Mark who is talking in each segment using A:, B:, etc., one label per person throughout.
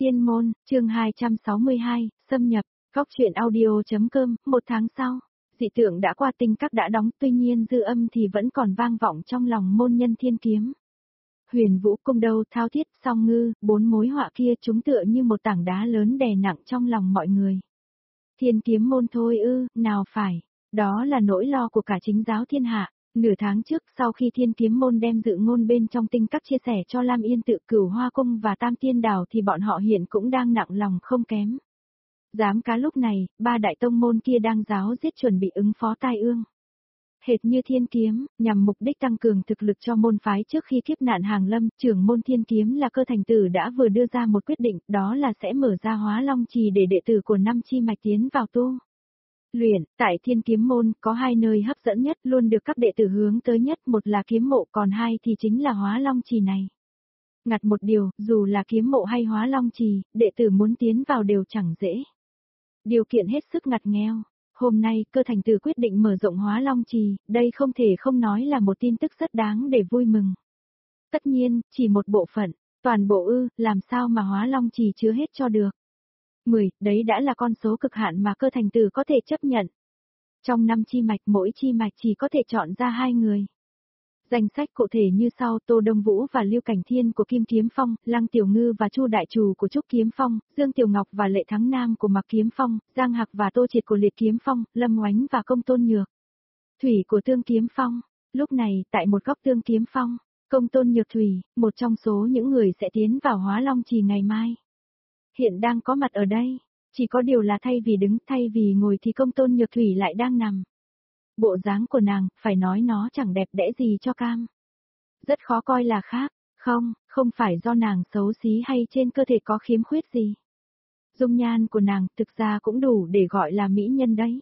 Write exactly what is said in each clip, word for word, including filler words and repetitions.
A: Tiên môn, chương hai trăm sáu mươi hai, xâm nhập, góc truyện audio.com, một tháng sau, dị tượng đã qua, tinh các đã đóng, tuy nhiên dư âm thì vẫn còn vang vọng trong lòng môn nhân thiên kiếm. Huyền vũ cung đâu thao thiết, song ngư, bốn mối họa kia chúng tựa như một tảng đá lớn đè nặng trong lòng mọi người. Thiên kiếm môn thôi ư, nào phải, đó là nỗi lo của cả chính giáo thiên hạ. Nửa tháng trước sau khi thiên kiếm môn đem dự ngôn bên trong tinh các chia sẻ cho Lam Yên Tự, Cửu Hoa Cung và Tam Tiên Đảo thì bọn họ hiện cũng đang nặng lòng không kém. Giám cá lúc này, ba đại tông môn kia đang giáo giết chuẩn bị ứng phó tai ương. Hệt như thiên kiếm, nhằm mục đích tăng cường thực lực cho môn phái trước khi kiếp nạn hàng lâm, trưởng môn thiên kiếm là Cơ Thành Tử đã vừa đưa ra một quyết định, đó là sẽ mở ra Hóa Long Trì để đệ tử của năm chi mạch tiến vào tu luyện. Tại thiên kiếm môn có hai nơi hấp dẫn nhất luôn được các đệ tử hướng tới nhất, một là kiếm mộ, còn hai thì chính là Hóa Long Trì này. Ngặt một điều, dù là kiếm mộ hay Hóa Long Trì, đệ tử muốn tiến vào đều chẳng dễ. Điều kiện hết sức ngặt nghèo. Hôm nay, Cơ Thành Tử quyết định mở rộng Hóa Long Trì, đây không thể không nói là một tin tức rất đáng để vui mừng. Tất nhiên, chỉ một bộ phận, toàn bộ ư, làm sao mà Hóa Long Trì chứa hết cho được. mười, đấy đã là con số cực hạn mà Cơ Thành Tử có thể chấp nhận. Trong năm chi mạch, mỗi chi mạch chỉ có thể chọn ra hai người. Danh sách cụ thể như sau: Tô Đông Vũ và Lưu Cảnh Thiên của Kim Kiếm Phong, Lăng Tiểu Ngư và Chu Đại Trù của Trúc Kiếm Phong, Dương Tiểu Ngọc và Lệ Thắng Nam của Mặc Kiếm Phong, Giang Hạc và Tô Triệt của Liệt Kiếm Phong, Lâm Oánh và Công Tôn Nhược Thủy của Tương Kiếm Phong. Lúc này, tại một góc Tương Kiếm Phong, Công Tôn Nhược Thủy, một trong số những người sẽ tiến vào Hóa Long Trì ngày mai, hiện đang có mặt ở đây. Chỉ có điều là thay vì đứng, thay vì ngồi thì Công Tôn Nhược Thủy lại đang nằm. Bộ dáng của nàng, phải nói nó chẳng đẹp đẽ gì cho cam. Rất khó coi là khác, không, không phải do nàng xấu xí hay trên cơ thể có khiếm khuyết gì. Dung nhan của nàng thực ra cũng đủ để gọi là mỹ nhân đấy.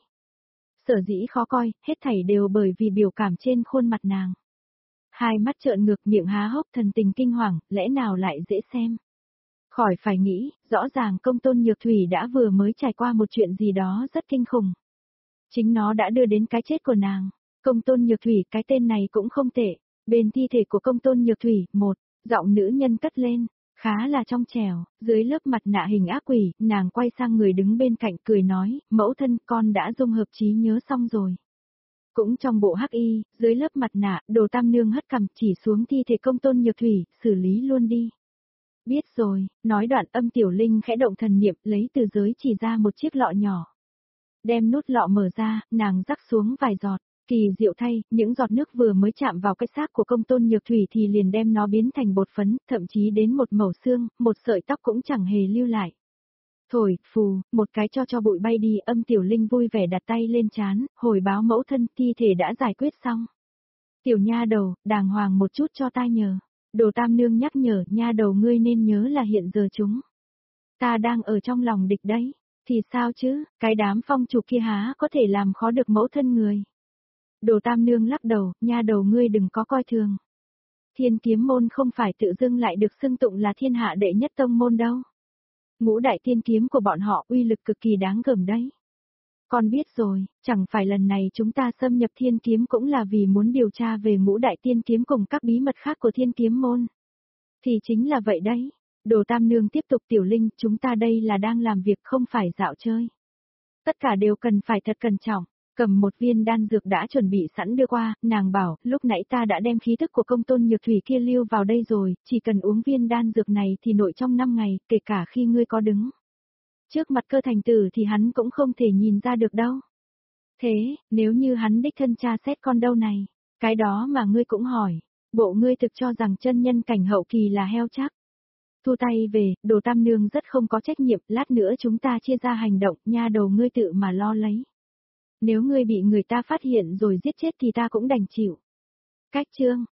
A: Sở dĩ khó coi, hết thảy đều bởi vì biểu cảm trên khuôn mặt nàng. Hai mắt trợn ngược, miệng há hốc, thần tình kinh hoàng, lẽ nào lại dễ xem. Khỏi phải nghĩ, rõ ràng Công Tôn Nhược Thủy đã vừa mới trải qua một chuyện gì đó rất kinh khủng. Chính nó đã đưa đến cái chết của nàng. Công Tôn Nhược Thủy, cái tên này cũng không tệ. Bên thi thể của Công Tôn Nhược Thủy, một giọng nữ nhân cất lên, khá là trong trẻo, dưới lớp mặt nạ hình ác quỷ, nàng quay sang người đứng bên cạnh cười nói, mẫu thân, con đã dung hợp trí nhớ xong rồi. Cũng trong bộ hắc y, dưới lớp mặt nạ, Đồ Tam Nương hất cằm chỉ xuống thi thể Công Tôn Nhược Thủy, xử lý luôn đi. Biết rồi, nói đoạn Âm Tiểu Linh khẽ động thần niệm, lấy từ giới chỉ ra một chiếc lọ nhỏ. Đem nút lọ mở ra, nàng rắc xuống vài giọt, kỳ diệu thay, những giọt nước vừa mới chạm vào cái xác của Công Tôn Nhược Thủy thì liền đem nó biến thành bột phấn, thậm chí đến một mẩu xương, một sợi tóc cũng chẳng hề lưu lại. Thổi, phù, một cái cho cho bụi bay đi. Âm Tiểu Linh vui vẻ đặt tay lên trán, hồi báo mẫu thân, thi thể đã giải quyết xong. Tiểu nha đầu, đàng hoàng một chút cho ta nhờ. Đồ Tam Nương nhắc nhở, nha đầu ngươi nên nhớ là hiện giờ chúng ta đang ở trong lòng địch đấy. Thì sao chứ, cái đám phong chủ kia há có thể làm khó được mẫu thân người. Đồ Tam Nương lắc đầu, nha đầu ngươi đừng có coi thường. Thiên kiếm môn không phải tự dưng lại được xưng tụng là thiên hạ đệ nhất tông môn đâu. Ngũ đại tiên kiếm của bọn họ uy lực cực kỳ đáng gờm đấy. Con biết rồi, chẳng phải lần này chúng ta xâm nhập thiên kiếm cũng là vì muốn điều tra về ngũ đại tiên kiếm cùng các bí mật khác của thiên kiếm môn. Thì chính là vậy đấy. Đồ Tam Nương tiếp tục, Tiểu Linh, chúng ta đây là đang làm việc không phải dạo chơi. Tất cả đều cần phải thật cẩn trọng. Cầm một viên đan dược đã chuẩn bị sẵn đưa qua, nàng bảo, lúc nãy ta đã đem khí thức của Công Tôn Nhược Thủy kia lưu vào đây rồi, chỉ cần uống viên đan dược này thì nội trong năm ngày, kể cả khi ngươi có đứng trước mặt Cơ Thành Tử thì hắn cũng không thể nhìn ra được đâu. Thế, nếu như hắn đích thân tra xét con đâu này, cái đó mà ngươi cũng hỏi, bộ ngươi thực cho rằng chân nhân cảnh hậu kỳ là heo chắc. Thu tay về, Đồ Tam Nương rất không có trách nhiệm, lát nữa chúng ta chia ra hành động, nha đầu ngươi tự mà lo lấy. Nếu ngươi bị người ta phát hiện rồi giết chết thì ta cũng đành chịu. Cách chương,